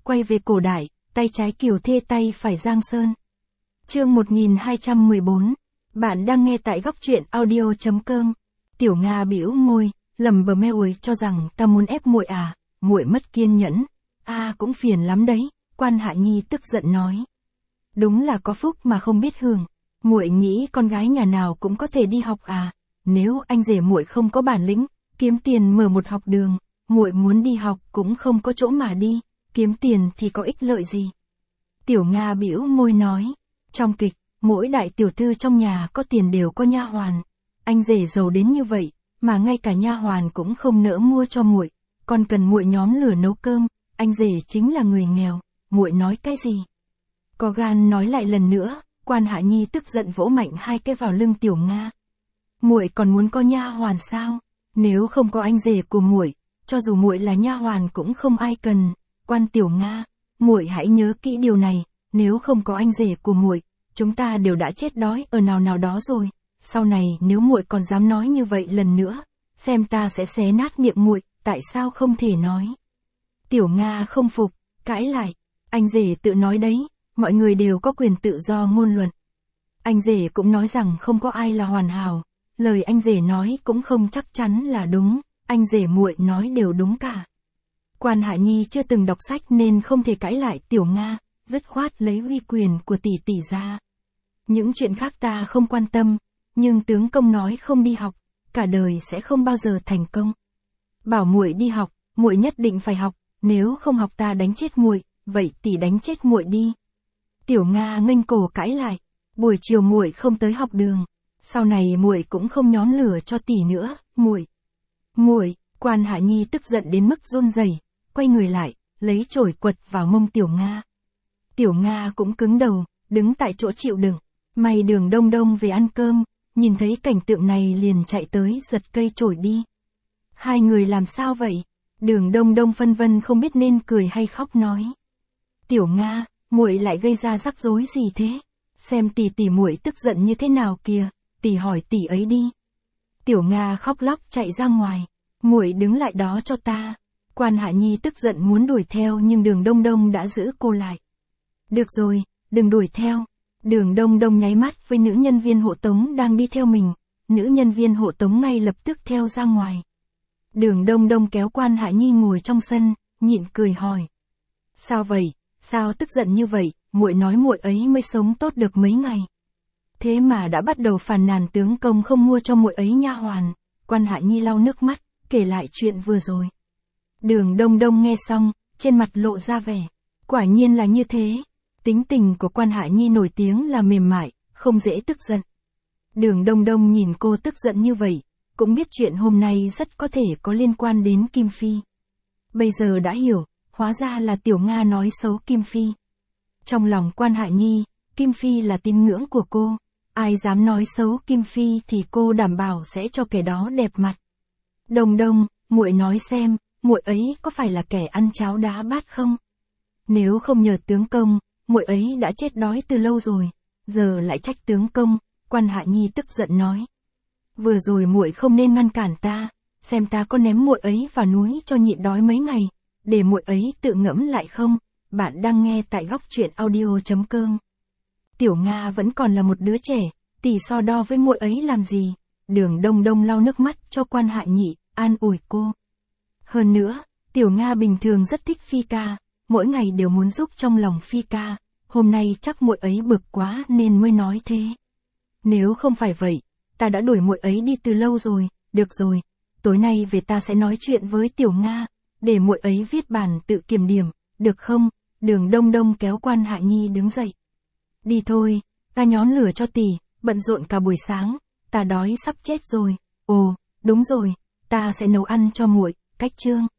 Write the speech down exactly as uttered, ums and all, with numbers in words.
quay về cổ đại, tay trái Kiều Thê tay phải Giang Sơn. Chương một nghìn hai trăm mười bốn. Bạn đang nghe tại góc truyện audio chấm com. Tiểu Nga bĩu môi, lẩm bẩm mê ủi cho rằng ta muốn ép muội à, muội mất kiên nhẫn. A à, cũng phiền lắm đấy, Quan Hạ Nhi tức giận nói. Đúng là có phúc mà không biết hưởng. Muội nghĩ con gái nhà nào cũng có thể đi học à? Nếu anh rể muội không có bản lĩnh, kiếm tiền mở một học đường, muội muốn đi học cũng không có chỗ mà đi, kiếm tiền thì có ích lợi gì? Tiểu Nga bĩu môi nói, trong kịch, mỗi đại tiểu thư trong nhà có tiền đều có nha hoàn, anh rể giàu đến như vậy, mà ngay cả nha hoàn cũng không nỡ mua cho muội, còn cần muội nhóm lửa nấu cơm, anh rể chính là người nghèo, muội nói cái gì? Có gan nói lại lần nữa, Quan Hạ Nhi tức giận vỗ mạnh hai cái vào lưng Tiểu Nga. Muội còn muốn có nha hoàn sao? Nếu không có anh rể của muội, cho dù muội là nha hoàn cũng không ai cần. Quan Tiểu Nga, muội hãy nhớ kỹ điều này, nếu không có anh rể của muội, chúng ta đều đã chết đói ở nào nào đó rồi. Sau này nếu muội còn dám nói như vậy lần nữa, xem ta sẽ xé nát miệng muội, tại sao không thể nói? Tiểu Nga không phục, cãi lại, anh rể tự nói đấy, mọi người đều có quyền tự do ngôn luận. Anh rể cũng nói rằng không có ai là hoàn hảo, lời anh rể nói cũng không chắc chắn là đúng, anh rể muội nói đều đúng cả. Quan Hạ Nhi chưa từng đọc sách nên không thể cãi lại Tiểu Nga, dứt khoát lấy uy quyền của tỷ tỷ ra. Những chuyện khác ta không quan tâm, nhưng tướng công nói không đi học, cả đời sẽ không bao giờ thành công. Bảo muội đi học, muội nhất định phải học, nếu không học ta đánh chết muội, vậy tỷ đánh chết muội đi. Tiểu Nga nghênh cổ cãi lại, buổi chiều muội không tới học đường, sau này muội cũng không nhóm lửa cho tỷ nữa, muội. Muội, Quan Hạ Nhi tức giận đến mức run rẩy, quay người lại, lấy chổi quật vào mông Tiểu Nga. Tiểu Nga cũng cứng đầu, đứng tại chỗ chịu đựng. May Đường Đông Đông về ăn cơm, nhìn thấy cảnh tượng này liền chạy tới giật cây chổi đi. Hai người làm sao vậy? Đường Đông Đông phân vân không biết nên cười hay khóc nói. Tiểu Nga, muội lại gây ra rắc rối gì thế? Xem tỷ tỷ muội tức giận như thế nào kìa, tỷ hỏi tỷ ấy đi. Tiểu Nga khóc lóc chạy ra ngoài, muội đứng lại đó cho ta. Quan Hạ Nhi tức giận muốn đuổi theo nhưng Đường Đông Đông đã giữ cô lại. Được rồi, đừng đuổi theo. Đường Đông Đông nháy mắt với nữ nhân viên hộ tống đang đi theo mình, nữ nhân viên hộ tống ngay lập tức theo ra ngoài. Đường Đông Đông kéo Quan Hạ Nhi ngồi trong sân, nhịn cười hỏi. Sao vậy, sao tức giận như vậy, muội nói muội ấy mới sống tốt được mấy ngày. Thế mà đã bắt đầu phàn nàn tướng công không mua cho muội ấy nha hoàn. Quan Hạ Nhi lau nước mắt, kể lại chuyện vừa rồi. Đường Đông Đông nghe xong, trên mặt lộ ra vẻ. Quả nhiên là như thế. Tính tình của Quan Hạ Nhi nổi tiếng là mềm mại, không dễ tức giận. Đường Đông Đông nhìn cô tức giận như vậy, cũng biết chuyện hôm nay rất có thể có liên quan đến Kim Phi. Bây giờ đã hiểu, hóa ra là Tiểu Nga nói xấu Kim Phi. Trong lòng Quan Hạ Nhi, Kim Phi là tín ngưỡng của cô, ai dám nói xấu Kim Phi thì cô đảm bảo sẽ cho kẻ đó đẹp mặt. Đông Đông, muội nói xem, muội ấy có phải là kẻ ăn cháo đá bát không? Nếu không nhờ tướng công, muội ấy đã chết đói từ lâu rồi, giờ lại trách tướng công. Quan Hạ Nhi tức giận nói. Vừa rồi muội không nên ngăn cản ta, xem ta có ném muội ấy vào núi cho nhịn đói mấy ngày, để muội ấy tự ngẫm lại không. Bạn đang nghe tại góc truyện audio chấm com. Tiểu Nga vẫn còn là một đứa trẻ, tỷ so đo với muội ấy làm gì? Đường Đông Đông lau nước mắt cho Quan Hạ Nhi, an ủi cô. Hơn nữa, Tiểu Nga bình thường rất thích Phi ca, mỗi ngày đều muốn giúp trong lòng Phi ca, hôm nay chắc muội ấy bực quá nên mới nói thế. Nếu không phải vậy, ta đã đuổi muội ấy đi từ lâu rồi. Được rồi, tối nay về ta sẽ nói chuyện với Tiểu Nga, để muội ấy viết bản tự kiểm điểm, được không? Đường Đông Đông kéo Quan Hạ Nhi đứng dậy. Đi thôi, ta nhóm lửa cho tỷ, bận rộn cả buổi sáng, ta đói sắp chết rồi. Ồ, đúng rồi, ta sẽ nấu ăn cho muội. Cách chương.